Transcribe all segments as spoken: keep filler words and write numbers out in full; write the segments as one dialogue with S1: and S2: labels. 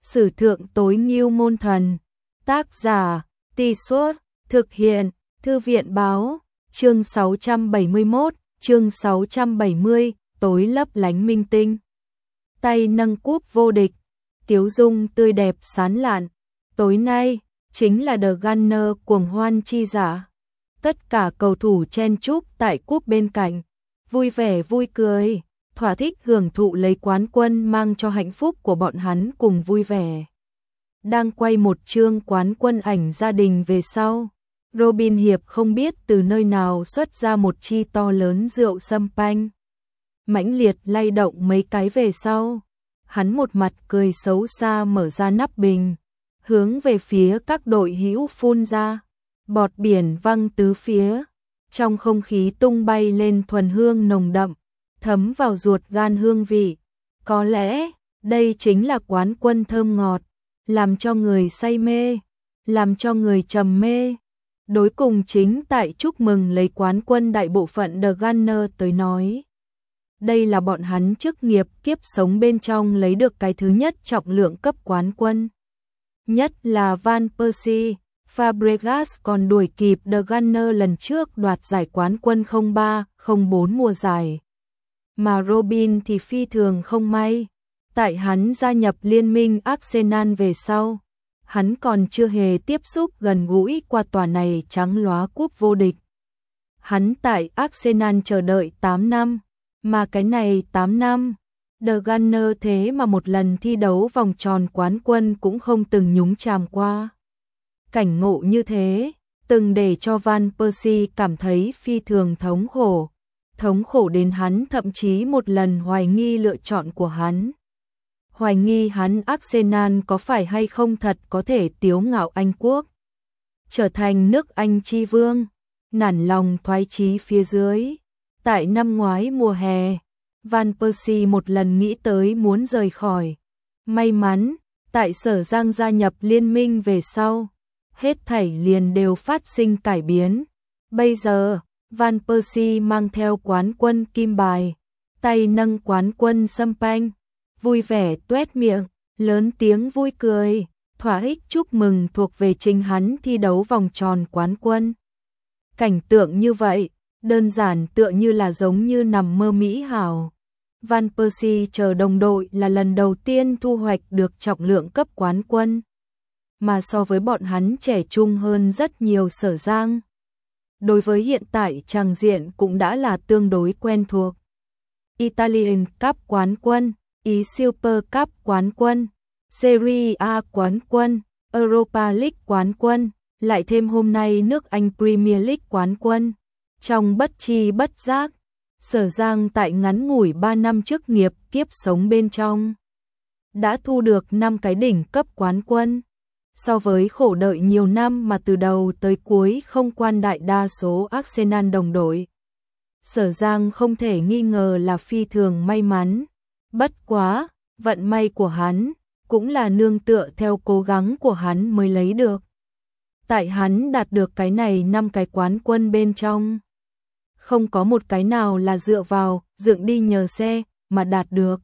S1: Sử thượng tối ngưu môn thần. Tác giả, Tì Suốt, thực hiện, Thư viện báo, chương sáu trăm bảy mươi mốt, chương sáu trăm bảy mươi, tối lấp lánh minh tinh. Tay nâng cúp vô địch, tiếu dung tươi đẹp sán lạn. Tối nay, chính là The Gunner cuồng hoan chi giả. Tất cả cầu thủ chen chúc tại cúp bên cạnh, vui vẻ vui cười, thỏa thích hưởng thụ lấy quán quân mang cho hạnh phúc của bọn hắn cùng vui vẻ. Đang quay một chương quán quân ảnh gia đình về sau, Robin Hiệp không biết từ nơi nào xuất ra một chi to lớn rượu sâm panh. Mãnh liệt lay động mấy cái về sau, hắn một mặt cười xấu xa mở ra nắp bình, hướng về phía các đội hữu phun ra, bọt biển văng tứ phía, trong không khí tung bay lên thuần hương nồng đậm, thấm vào ruột gan hương vị. Có lẽ, đây chính là quán quân thơm ngọt, làm cho người say mê, làm cho người trầm mê. Đối cùng chính tại chúc mừng lấy quán quân đại bộ phận The Gunner tới nói. Đây là bọn hắn chức nghiệp kiếp sống bên trong lấy được cái thứ nhất trọng lượng cấp quán quân. Nhất là Van Persie, Fabregas còn đuổi kịp The Gunner lần trước đoạt giải quán quân không ba không bốn mùa giải. Mà Robin thì phi thường không may. Tại hắn gia nhập liên minh Arsenal về sau, hắn còn chưa hề tiếp xúc gần gũi qua tòa này trắng lóa cúp vô địch. Hắn tại Arsenal chờ đợi tám năm, mà cái này tám năm, The Gunner thế mà một lần thi đấu vòng tròn quán quân cũng không từng nhúng chàm qua. Cảnh ngộ như thế, từng để cho Van Persie cảm thấy phi thường thống khổ, thống khổ đến hắn thậm chí một lần hoài nghi lựa chọn của hắn. Hoài nghi hắn Arsenal có phải hay không thật có thể tiếu ngạo Anh quốc, trở thành nước Anh chi vương, nản lòng thoái chí phía dưới. Tại năm ngoái mùa hè, Van Persie một lần nghĩ tới muốn rời khỏi. May mắn, tại Sở Giang gia nhập liên minh về sau, hết thảy liền đều phát sinh cải biến. Bây giờ, Van Persie mang theo quán quân kim bài, tay nâng quán quân sâm panh, vui vẻ tuét miệng, lớn tiếng vui cười, thỏa thích chúc mừng thuộc về chính hắn thi đấu vòng tròn quán quân. Cảnh tượng như vậy, đơn giản tựa như là giống như nằm mơ mỹ hảo. Van Persie chờ đồng đội là lần đầu tiên thu hoạch được trọng lượng cấp quán quân, mà so với bọn hắn trẻ trung hơn rất nhiều Sở Giang. Đối với hiện tại tràng diện cũng đã là tương đối quen thuộc. Italian Cup quán quân, Ý Super Cup quán quân, Serie A quán quân, Europa League quán quân, lại thêm hôm nay nước Anh Premier League quán quân. Trong bất chi bất giác, Sở Giang tại ngắn ngủi ba năm chức nghiệp kiếp sống bên trong đã thu được năm cái đỉnh cấp quán quân. So với khổ đợi nhiều năm mà từ đầu tới cuối không quan đại đa số Arsenal đồng đội, Sở Giang không thể nghi ngờ là phi thường may mắn. Bất quá, vận may của hắn cũng là nương tựa theo cố gắng của hắn mới lấy được. Tại hắn đạt được cái này năm cái quán quân bên trong, không có một cái nào là dựa vào dựng đi nhờ xe mà đạt được.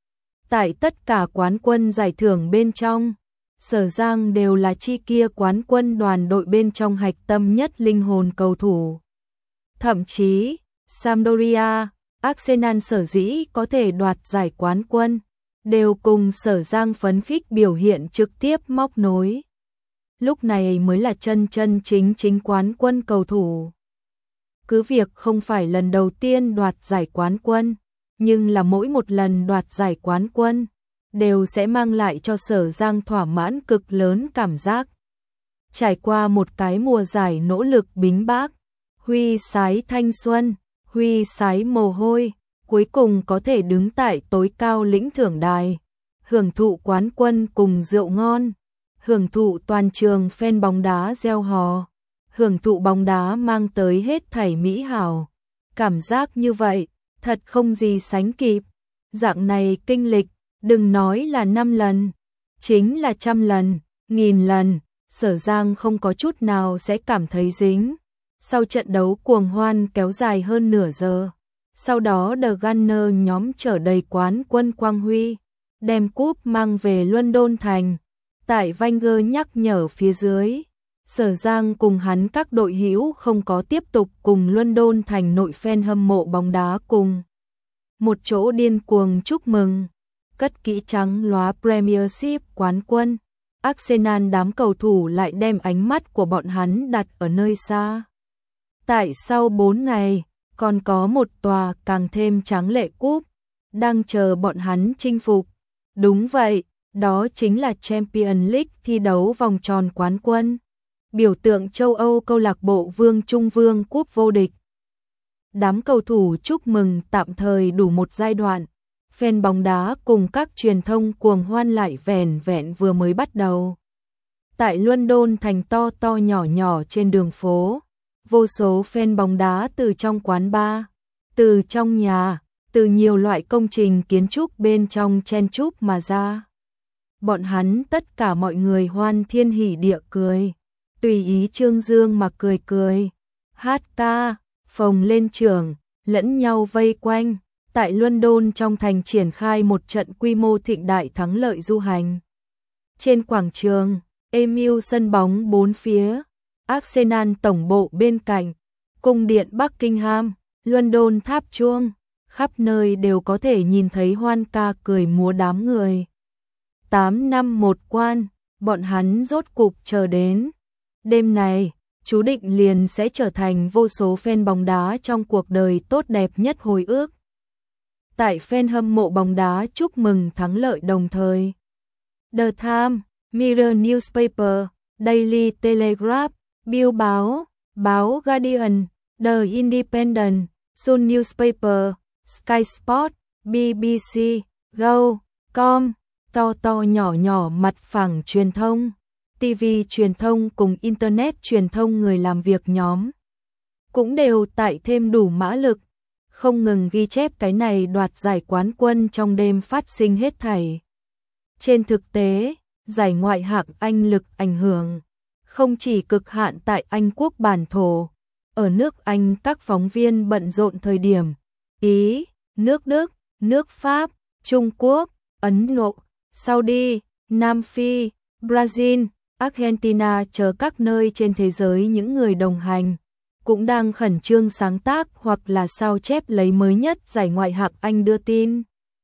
S1: Tại tất cả quán quân giải thưởng bên trong, Sở Giang đều là chi kia quán quân đoàn đội bên trong hạch tâm nhất linh hồn cầu thủ. Thậm chí, Sampdoria, Arsenal sở dĩ có thể đoạt giải quán quân, đều cùng Sở Giang phấn khích biểu hiện trực tiếp móc nối. Lúc này mới là chân chân chính chính quán quân cầu thủ. Cứ việc không phải lần đầu tiên đoạt giải quán quân, nhưng là mỗi một lần đoạt giải quán quân, đều sẽ mang lại cho Sở Giang thỏa mãn cực lớn cảm giác. Trải qua một cái mùa giải nỗ lực bính bác, huy sái thanh xuân, huy sái mồ hôi, cuối cùng có thể đứng tại tối cao lĩnh thưởng đài, hưởng thụ quán quân cùng rượu ngon, hưởng thụ toàn trường fan bóng đá reo hò, hưởng thụ bóng đá mang tới hết thảy mỹ hảo. Cảm giác như vậy, thật không gì sánh kịp. Dạng này kinh lịch, đừng nói là năm lần, chính là trăm lần, nghìn lần, Sở Giang không có chút nào sẽ cảm thấy dính. Sau trận đấu cuồng hoan kéo dài hơn nửa giờ, sau đó The Gunner nhóm chở đầy quán quân quang huy, đem cúp mang về London thành. Tại Wenger nhắc nhở phía dưới, Sở Giang cùng hắn các đội hữu không có tiếp tục cùng London thành nội fan hâm mộ bóng đá cùng một chỗ điên cuồng chúc mừng, cất kỹ trắng lóa Premiership quán quân. Arsenal đám cầu thủ lại đem ánh mắt của bọn hắn đặt ở nơi xa. Tại sau bốn ngày, còn có một tòa càng thêm tráng lệ cúp đang chờ bọn hắn chinh phục. Đúng vậy, đó chính là Champions League, thi đấu vòng tròn quán quân, biểu tượng châu Âu câu lạc bộ Vương Trung Vương cúp vô địch. Đám cầu thủ chúc mừng tạm thời đủ một giai đoạn, fan bóng đá cùng các truyền thông cuồng hoan lại vẻn vẹn vừa mới bắt đầu. Tại London thành to to nhỏ nhỏ trên đường phố, vô số fan bóng đá từ trong quán bar, từ trong nhà, từ nhiều loại công trình kiến trúc bên trong chen chúc mà ra. Bọn hắn tất cả mọi người hoan thiên hỉ địa cười, tùy ý trương dương mà cười cười, hát ca, phồng lên trường, lẫn nhau vây quanh. Tại London trong thành triển khai một trận quy mô thịnh đại thắng lợi du hành. Trên quảng trường, Emirates sân bóng bốn phía, Arsenal tổng bộ bên cạnh, cung điện Buckingham, London tháp chuông, khắp nơi đều có thể nhìn thấy hoan ca cười múa đám người. Tám năm một quan, bọn hắn rốt cục chờ đến. Đêm này, chú định liền sẽ trở thành vô số fan bóng đá trong cuộc đời tốt đẹp nhất hồi ức. Tại fan hâm mộ bóng đá chúc mừng thắng lợi đồng thời, The Times, Mirror Newspaper, Daily Telegraph, Bill báo, báo Guardian, The Independent, Sun Newspaper, Sky Sport, bê bê xê, Go, Com, to to nhỏ nhỏ mặt phẳng truyền thông, ti vi truyền thông cùng Internet truyền thông người làm việc nhóm, cũng đều tại thêm đủ mã lực, không ngừng ghi chép cái này đoạt giải quán quân trong đêm phát sinh hết thảy. Trên thực tế, giải ngoại hạng Anh lực ảnh hưởng không chỉ cực hạn tại Anh quốc bản thổ, ở nước Anh các phóng viên bận rộn thời điểm, Ý, nước Đức, nước Pháp, Trung Quốc, Ấn Độ, Saudi, Nam Phi, Brazil, Argentina chờ các nơi trên thế giới những người đồng hành cũng đang khẩn trương sáng tác hoặc là sao chép lấy mới nhất giải ngoại hạng Anh đưa tin.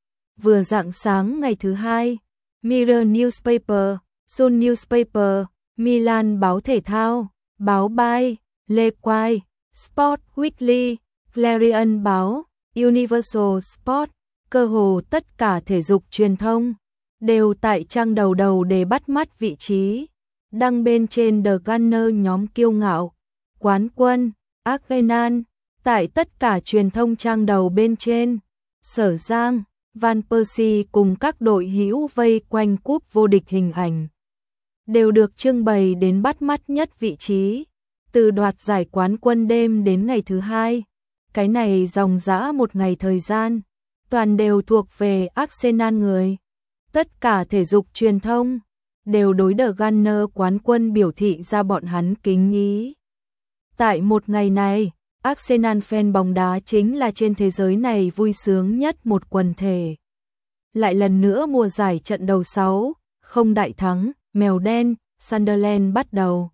S1: Vừa rạng sáng ngày thứ hai, Mirror Newspaper, Sun Newspaper, Milan báo thể thao, báo Bay, Le Quai, Sport Weekly, Clarion báo, Universal Sport, cơ hồ tất cả thể dục truyền thông đều tại trang đầu đầu để bắt mắt vị trí, đăng bên trên The Gunner nhóm kiêu ngạo, quán quân, Arsenal, tại tất cả truyền thông trang đầu bên trên, Sở Giang, Van Persie cùng các đội hữu vây quanh cúp vô địch hình ảnh đều được trưng bày đến bắt mắt nhất vị trí, từ đoạt giải quán quân đêm đến ngày thứ hai, cái này dòng dã một ngày thời gian, toàn đều thuộc về Arsenal người. Tất cả thể dục truyền thông đều đối The Gunner quán quân biểu thị ra bọn hắn kính ý. Tại một ngày này, Arsenal fan bóng đá chính là trên thế giới này vui sướng nhất một quần thể. Lại lần nữa mùa giải trận đầu sáu, không đại thắng, mèo đen, Sunderland bắt đầu.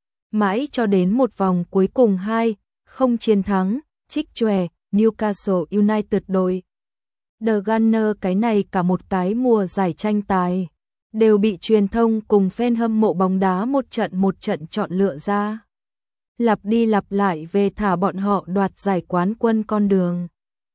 S1: Mãi cho đến một vòng cuối cùng hai, không chiến thắng, trích chòe, Newcastle United đội. The Gunner cái này cả một cái mùa giải tranh tài, đều bị truyền thông cùng fan hâm mộ bóng đá một trận một trận chọn lựa ra. Lặp đi lặp lại về thả bọn họ đoạt giải quán quân con đường.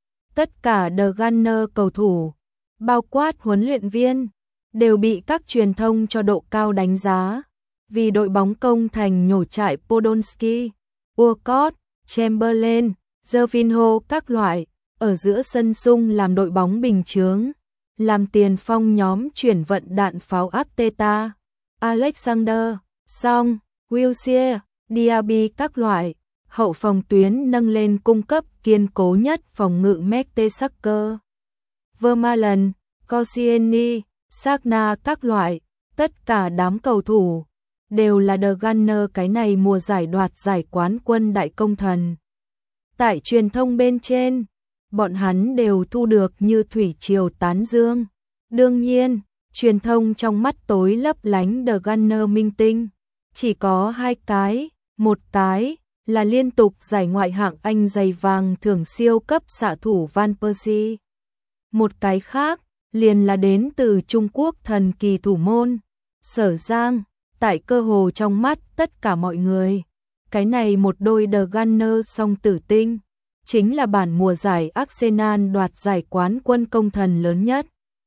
S1: Tất cả The Gunner cầu thủ, bao quát huấn luyện viên, đều bị các truyền thông cho độ cao đánh giá, vì đội bóng công thành nhổ trại Podolski, Walcott, Chamberlain, Gervinho các loại, ở giữa sân sung làm đội bóng bình chướng, làm tiền phong nhóm chuyển vận đạn pháo Arteta, Alexander, Song, Wilshere, Diaby các loại, hậu phòng tuyến nâng lên cung cấp kiên cố nhất phòng ngự Mertesacker, Vermaelen, Koscielny, Sagna các loại, tất cả đám cầu thủ đều là The Gunner cái này mùa giải đoạt giải quán quân đại công thần. Tại truyền thông bên trên, bọn hắn đều thu được như thủy triều tán dương, Đương nhiên, truyền thông trong mắt tối lấp lánh The Gunner minh tinh, chỉ có hai cái, một cái là liên tục giải ngoại hạng Anh giày vàng thưởng siêu cấp xạ thủ Van Persie. Một cái khác, liền là đến từ Trung Quốc thần kỳ thủ môn, Sở Giang, tại cơ hồ trong mắt tất cả mọi người. Cái này một đôi The Gunner song tử tinh, chính là bản mùa giải Arsenal đoạt giải quán quân công thần lớn nhất.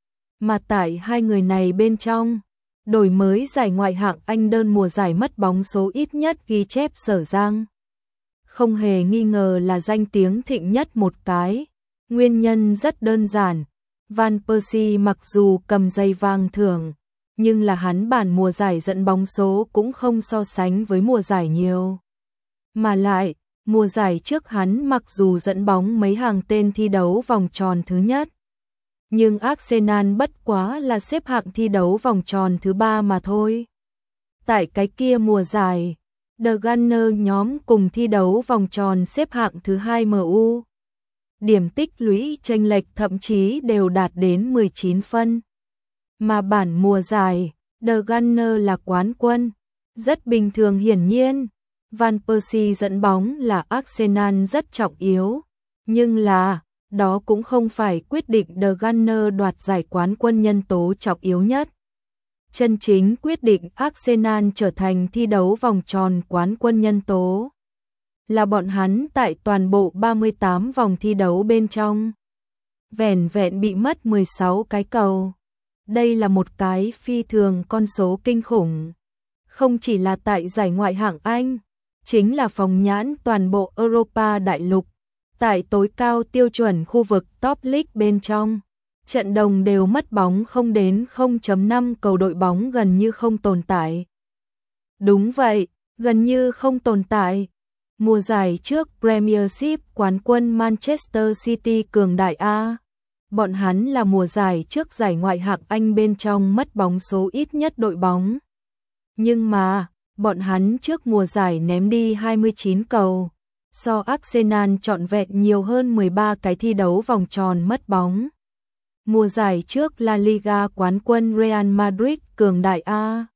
S1: Mà tại hai người này bên trong, đổi mới giải ngoại hạng Anh đơn mùa giải mất bóng số ít nhất ghi chép Sở Giang. Không hề nghi ngờ là danh tiếng thịnh nhất một cái. Nguyên nhân rất đơn giản, Van Persie mặc dù cầm giày vàng thưởng, nhưng là hắn bản mùa giải dẫn bóng số cũng không so sánh với mùa giải nhiều. Mà lại, mùa giải trước hắn mặc dù dẫn bóng mấy hàng tên thi đấu vòng tròn thứ nhất, nhưng Arsenal bất quá là xếp hạng thi đấu vòng tròn thứ ba mà thôi. Tại cái kia mùa giải, The Gunner nhóm cùng thi đấu vòng tròn xếp hạng thứ hai em u. Điểm tích lũy chênh lệch thậm chí đều đạt đến mười chín phân. Mà bản mùa giải, The Gunner là quán quân. Rất bình thường hiển nhiên, Van Persie dẫn bóng là Arsenal rất trọng yếu. Nhưng là, đó cũng không phải quyết định The Gunner đoạt giải quán quân nhân tố trọng yếu nhất. Chân chính quyết định Arsenal trở thành thi đấu vòng tròn quán quân nhân tố là bọn hắn tại toàn bộ ba mươi tám vòng thi đấu bên trong vẻn vẹn bị mất mười sáu cái cầu. Đây là một cái phi thường con số kinh khủng. Không chỉ là tại giải ngoại hạng Anh, chính là phóng nhãn toàn bộ Europa đại lục, tại tối cao tiêu chuẩn khu vực top league bên trong, trận đồng đều mất bóng không đến không phẩy năm cầu đội bóng gần như không tồn tại. Đúng vậy, gần như không tồn tại. Mùa giải trước Premiership quán quân Manchester City cường đại A. Bọn hắn là mùa giải trước giải ngoại hạng Anh bên trong mất bóng số ít nhất đội bóng. Nhưng mà, bọn hắn trước mùa giải ném đi hai mươi chín cầu. So Arsenal trọn vẹn nhiều hơn mười ba cái thi đấu vòng tròn mất bóng. Mùa giải trước La Liga quán quân Real Madrid cường đại A.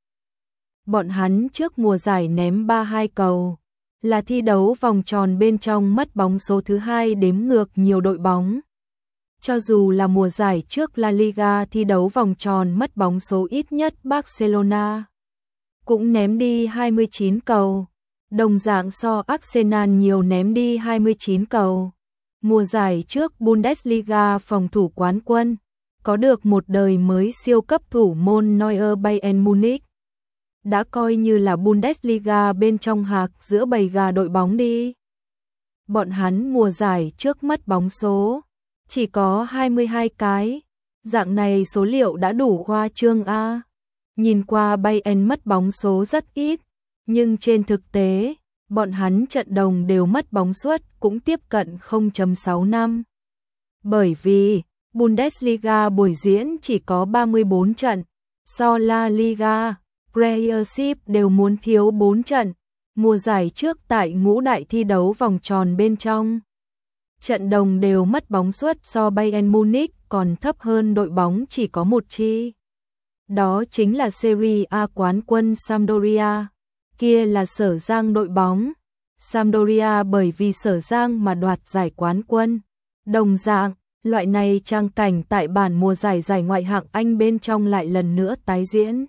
S1: Bọn hắn trước mùa giải ném ba mươi hai cầu, là thi đấu vòng tròn bên trong mất bóng số thứ hai đếm ngược nhiều đội bóng. Cho dù là mùa giải trước La Liga thi đấu vòng tròn mất bóng số ít nhất Barcelona, cũng ném đi hai mươi chín cầu. Đồng dạng so Arsenal nhiều ném đi hai mươi chín cầu. Mùa giải trước Bundesliga phòng thủ quán quân, có được một đời mới siêu cấp thủ môn Neuer Bayern Munich. Đã coi như là Bundesliga bên trong hạc giữa bầy gà đội bóng đi. Bọn hắn mùa giải trước mất bóng số, chỉ có hai mươi hai cái. Dạng này số liệu đã đủ khoa trương A. Nhìn qua Bayern mất bóng số rất ít, nhưng trên thực tế, bọn hắn trận đồng đều mất bóng suất cũng tiếp cận không phẩy sáu năm. Bởi vì, Bundesliga buổi diễn chỉ có ba mươi bốn trận, so La Liga, Premiership đều muốn thiếu bốn trận. Mùa giải trước tại ngũ đại thi đấu vòng tròn bên trong, trận đồng đều mất bóng suất so Bayern Munich còn thấp hơn đội bóng chỉ có một chi. Đó chính là Serie A quán quân Sampdoria. Kia là Sở Giang đội bóng. Sampdoria bởi vì Sở Giang mà đoạt giải quán quân. Đồng dạng, loại này trang cảnh tại bản mùa giải giải ngoại hạng Anh bên trong lại lần nữa tái diễn.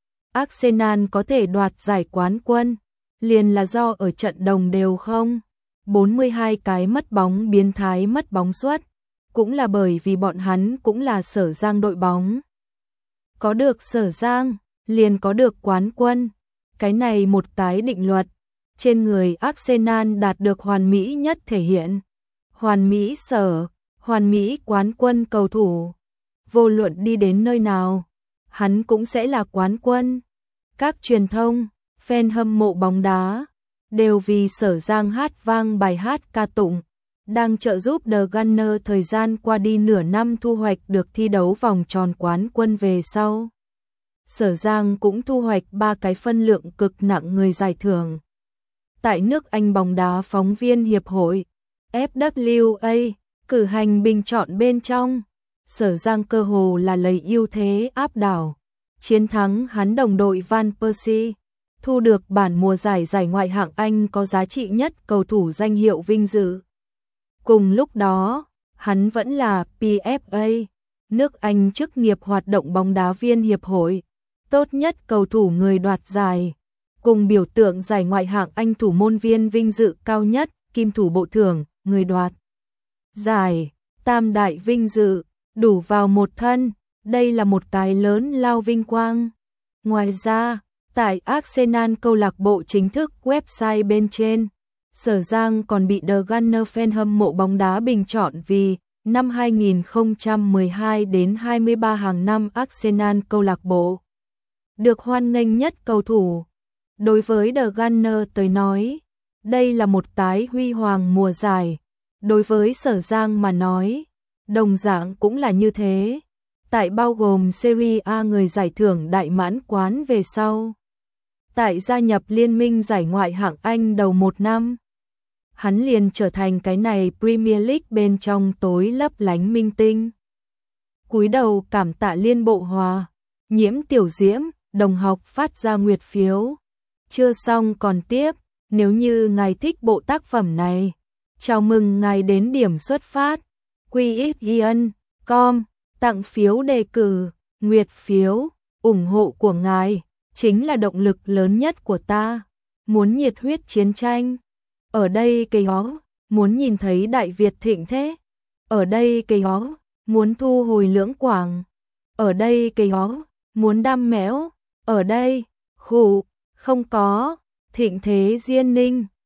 S1: Arsenal có thể đoạt giải quán quân, liền là do ở trận đồng đều không. bốn mươi hai cái mất bóng biến thái mất bóng suất, cũng là bởi vì bọn hắn cũng là Sở Giang đội bóng. Có được Sở Giang, liền có được quán quân. Cái này một cái định luật, trên người Arsenal đạt được hoàn mỹ nhất thể hiện. Hoàn mỹ sở, hoàn mỹ quán quân cầu thủ. Vô luận đi đến nơi nào, hắn cũng sẽ là quán quân. Các truyền thông, fan hâm mộ bóng đá, đều vì Sở Giang hát vang bài hát ca tụng, đang trợ giúp The Gunner thời gian qua đi nửa năm thu hoạch được thi đấu vòng tròn quán quân về sau. Sở Giang cũng thu hoạch ba cái phân lượng cực nặng người giải thưởng. Tại nước Anh bóng đá phóng viên hiệp hội F W A cử hành bình chọn bên trong, Sở Giang cơ hồ là lấy ưu thế áp đảo, chiến thắng hắn đồng đội Van Persie, thu được bản mùa giải giải ngoại hạng Anh có giá trị nhất cầu thủ danh hiệu vinh dự. Cùng lúc đó, hắn vẫn là pê ép a, nước Anh chức nghiệp hoạt động bóng đá viên hiệp hội, tốt nhất cầu thủ người đoạt giải, cùng biểu tượng giải ngoại hạng Anh thủ môn viên vinh dự cao nhất, kim thủ bộ thưởng, người đoạt giải, tam đại vinh dự, đủ vào một thân, đây là một cái lớn lao vinh quang. Ngoài ra, tại Arsenal câu lạc bộ chính thức website bên trên, Sở Giang còn bị The Gunner fan hâm mộ bóng đá bình chọn vì năm hai nghìn không trăm mười hai đến hai mươi ba hàng năm Arsenal câu lạc bộ được hoan nghênh nhất cầu thủ. Đối với The Gunner tới nói, đây là một cái huy hoàng mùa giải. Đối với Sở Giang mà nói, đồng dạng cũng là như thế. Tại bao gồm Serie A người giải thưởng đại mãn quán về sau. Tại gia nhập liên minh giải ngoại hạng Anh đầu một năm, hắn liền trở thành cái này Premier League bên trong tối lấp lánh minh tinh. Cúi đầu cảm tạ Liên Bộ Hòa, Nhiễm Tiểu Diễm, đồng học phát ra nguyệt phiếu. Chưa xong còn tiếp, nếu như ngài thích bộ tác phẩm này, chào mừng ngài đến điểm xuất phát. quy ích ian chấm com, tặng phiếu đề cử, nguyệt phiếu, ủng hộ của ngài chính là động lực lớn nhất của ta. Muốn nhiệt huyết chiến tranh, ở đây cây ó, muốn nhìn thấy Đại Việt thịnh thế, ở đây cây ó, muốn thu hồi Lưỡng Quảng, ở đây cây ó, muốn đam méo, ở đây, khủ, không có, thịnh thế Diên Ninh.